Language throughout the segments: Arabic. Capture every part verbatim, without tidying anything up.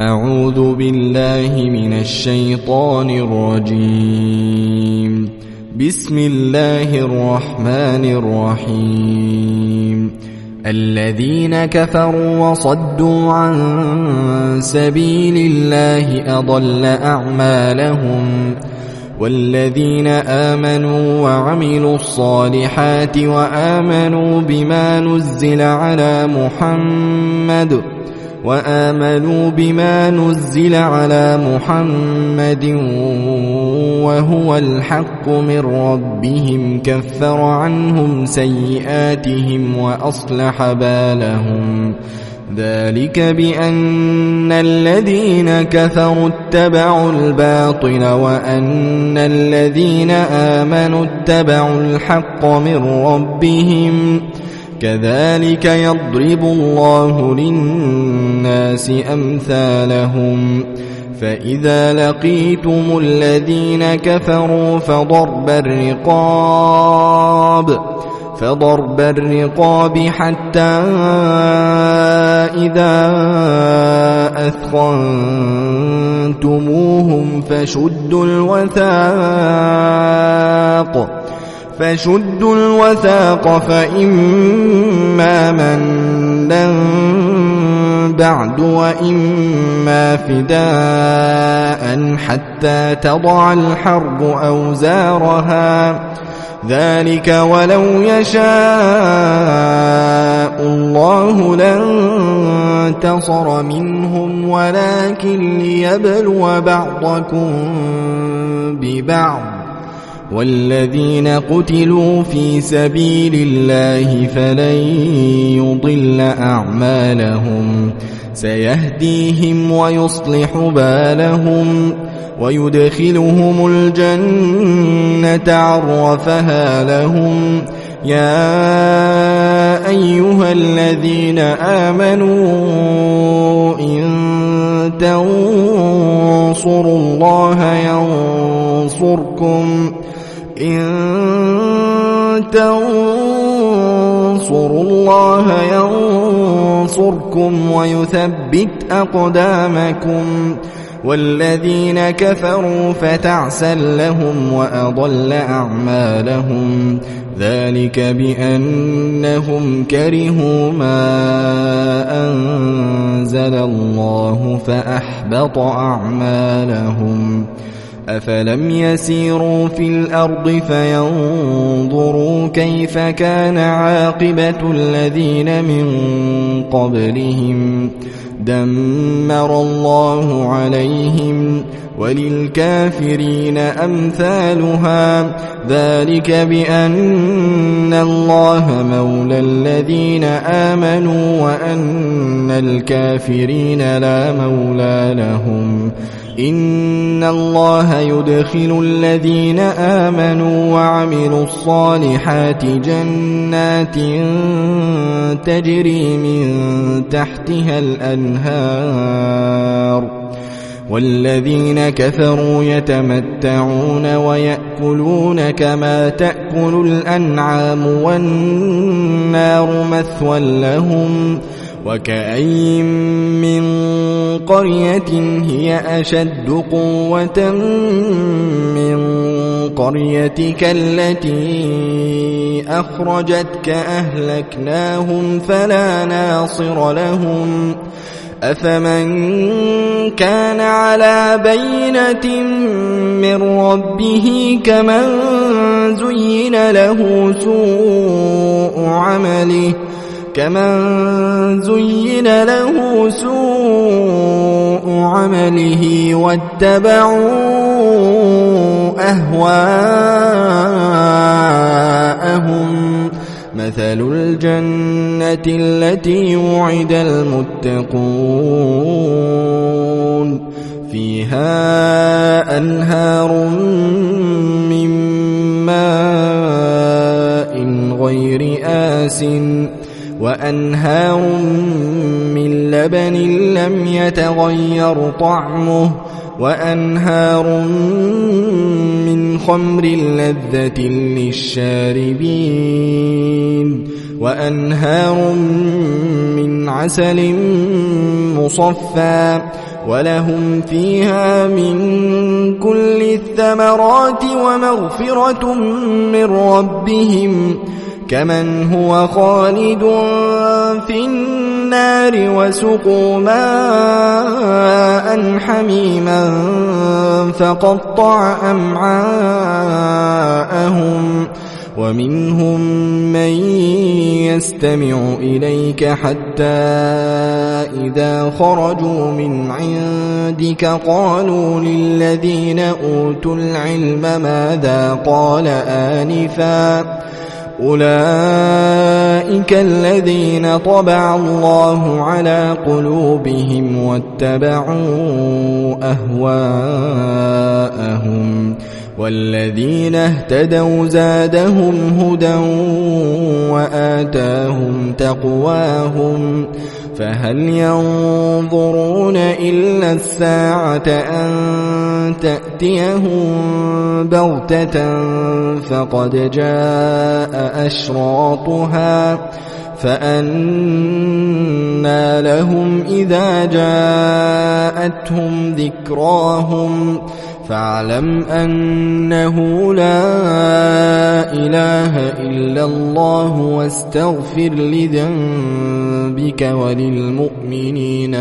أعوذ بالله من الشيطان الرجيم. بسم الله الرحمن الرحيم. الذين كفروا وصدوا عن سبيل الله أضل أعمالهم، والذين آمنوا وعملوا الصالحات وآمنوا بما نزل على محمد وآمنوا بما نزل على محمد وهو الحق من ربهم كفر عنهم سيئاتهم وأصلح بالهم. ذلك بأن الذين كفروا اتبعوا الباطل وأن الذين آمنوا اتبعوا الحق من ربهم. كذلك يضرب الله للناس أمثالهم. فإذا لقيتم الذين كفروا فضرب الرقاب فضرب الرقاب حتى إذا أثخنتموهم فشدوا الوثاق فشدوا الوثاق فإما منا بعد وإما فداء حتى تضع الحرب أوزارها. ذلك ولو يشاء الله لانتصر منهم ولكن ليبلو بعضكم ببعض. والذين قتلوا في سبيل الله فلن يضل أعمالهم. سيهديهم ويصلح بالهم ويدخلهم الجنة عرفها لهم. يا أيها الذين آمنوا إن تنصروا الله ينصركم إن تنصروا الله ينصركم ويثبت أقدامكم. والذين كفروا فتعسا لهم وأضل أعمالهم. ذلك بأنهم كرهوا ما أنزل الله فأحبط أعمالهم. أفلم يسيروا في الأرض فينظروا كيف كان عاقبة الذين من قبلهم. دمر الله عليهم وللكافرين أمثالها. ذلك بأن الله مولى الذين آمنوا وأن الكافرين لا مولى لهم. إن الله يدخل الذين آمنوا وعملوا الصالحات جنات تجري من تحتها الأنهار. والذين كفروا يتمتعون ويأكلون كما تأكل الأنعام والنار مثوى لهم. وكأين من قرية هي أشد قوة من قريتك التي أخرجتك أهلكناهم فلا ناصر لهم. أفمن كان على بينة من ربه كمن زين له سوء عمله كمن زين له سوء عمله واتبعوا أهواءهم. مثل الجنة التي وعد المتقون فيها أنهار من ماء غير آسٍ وأنهار من لبن لم يتغير طعمه وأنهار من خمر لذة للشاربين وأنهار من عسل مصفى ولهم فيها من كل الثمرات ومغفرة من ربهم كمن هو خالد في النار وسقوا ماء حميما فقطع أمعاءهم ومنهم من يستمع إليك حتى إذا خرجوا من عندك قالوا للذين أوتوا العلم ماذا قال آنفا أولئك الذين طبع الله على قلوبهم واتبعوا أهواءهم والذين اهتدوا زادهم هدى وآتاهم تقواهم فهل ينظرون إلا الساعة أن تأتيهم بغتة فقد جاء أشراطها فأنى لهم إذا جاءتهم ذكراهم فاعلم أنه لا إله إلا الله واستغفر لذنبك وللمؤمنين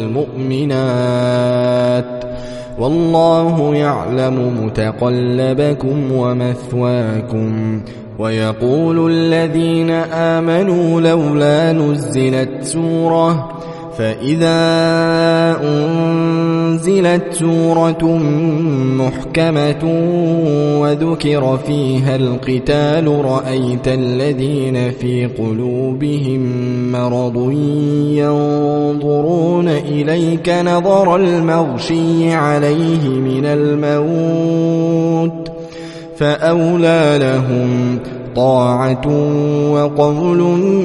والمؤمنات والله يعلم متقلبكم ومثواكم ويقول الذين آمنوا لولا نزلت سورة فإذا أنزلت سورة محكمة وذكر فيها القتال رأيت الذين في قلوبهم مرض ينظرون إليك نظر المغشي عليه من الموت فأولى لهم طاعة وقول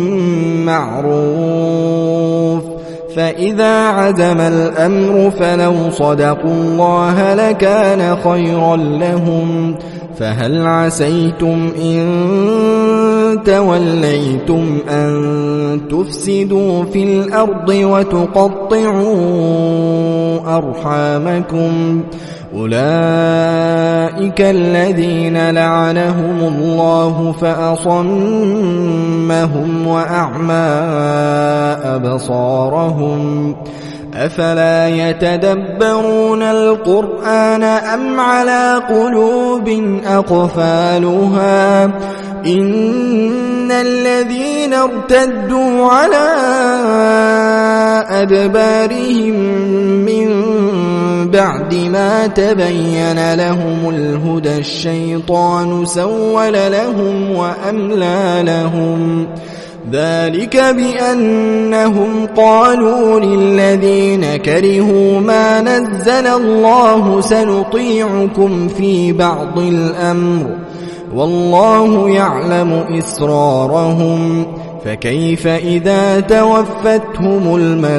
معروف فإذا عزم الأمر فلو صدقوا الله لكان خيرا لهم فهل عسيتم إن توليتم أن تفسدوا في الأرض وتقطعوا أرحامكم أولئك الذين لعنهم الله فأصمهم وأعمى أبصارهم أفلا يتدبرون القرآن أم على قلوب أقفالها إن الذين ارتدوا على أدبارهم من بعد ما تبين لهم الهدى الشيطان سول لهم وأملى لهم ذلك بأنهم قالوا للذين كرهوا ما نزل الله سنطيعكم في بعض الأمر والله يعلم إسرارهم فكيف إذا توفتهم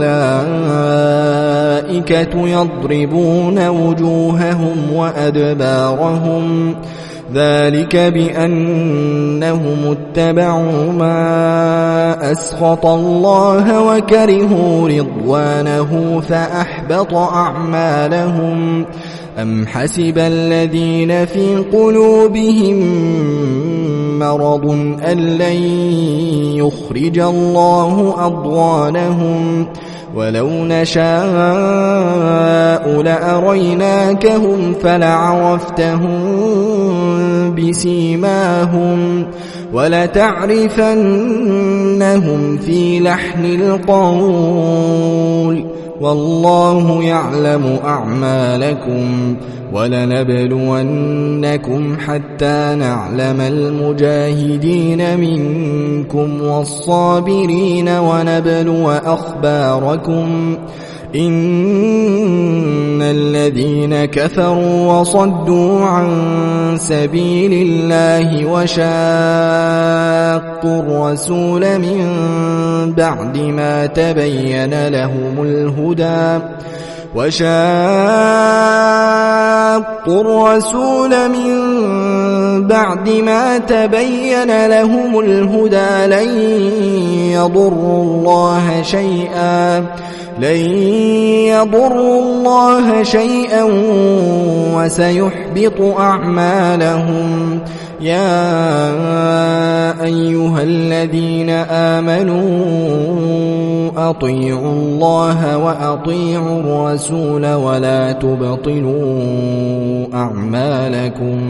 الملائكة يضربون وجوههم وأدبارهم ذلك بأنهم اتبعوا ما أسخط الله وكرهوا رضوانه فأحبط أعمالهم أم حسب الذين في قلوبهم مرض أن لن يخرج الله أضغانهم ولو نشاء لأريناكهم فلعرفتهم بسيماهم ولتعرفنهم في لحن القول والله يعلم أعمالكم ولنبلونكم حتى نعلم المجاهدين منكم والصابرين ونبلو أخباركم إن الذين كفروا وصدوا عن سبيل الله وشاقوا الرسول من بعد ما تبين لهم الهدى وشاقوا الرسول من بعد ما تبين لهم الهدى لن يضروا الله شيئا لن يضروا الله شيئا وسيحبط أعمالهم. يا أيها الذين آمنوا أطيعوا الله وأطيعوا الرسول ولا تبطلوا أعمالكم.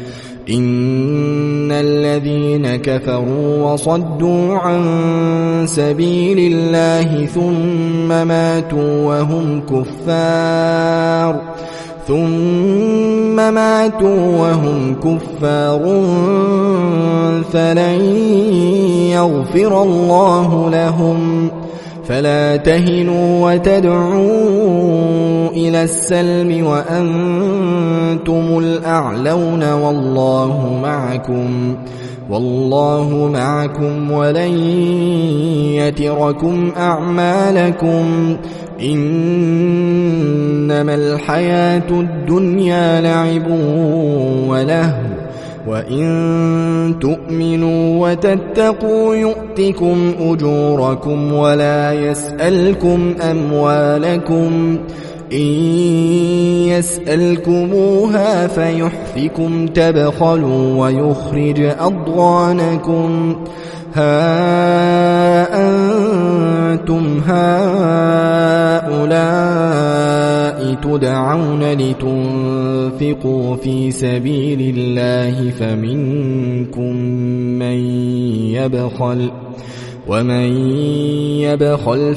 إن الذين كفروا وصدوا عن سبيل الله ثم ماتوا وهم كفار ثم ماتوا وهم كفار فلن يغفر الله لهم. فلا تهنوا وتدعوا إلى السلم وأنتم الأعلون والله معكم والله معكم ولن يتركم أعمالكم. إنما الحياة الدنيا لعب ولهو وإن تؤمنوا وتتقوا يؤتكم أجوركم ولا يسألكم أموالكم. إن يسألكموها فيحفكم تبخلوا ويخرج أضغانكم. ها أنتم هؤلاء تدعون لتنفقوا في سبيل الله فمنكم من يبخل ومن يبخل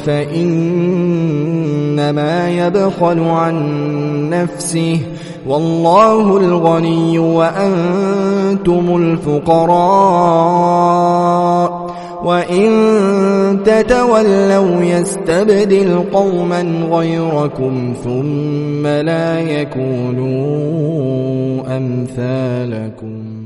فإنما يبخل عن نفسه والله الغني وأنتم الفقراء. وإن تتولوا يستبدل قوما غيركم ثم لا يكونوا أمثالكم.